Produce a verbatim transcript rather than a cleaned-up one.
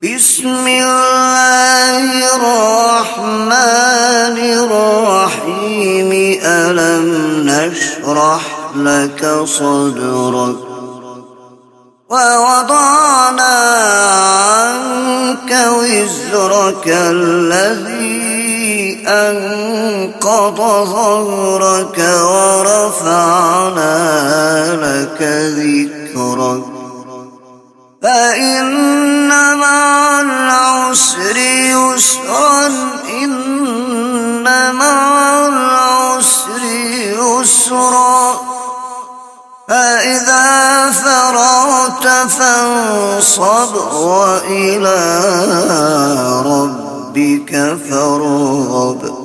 بسم الله الرحمن الرحيم ألم نشرح لك صدرك ووضعنا عنك وزرك الذي أنقض ظهرك ورفعنا لك ذكرك فإن مع العسر يسرا إن مع العسر يسرا فإذا فرغت فانصب وإلى ربك فارغب.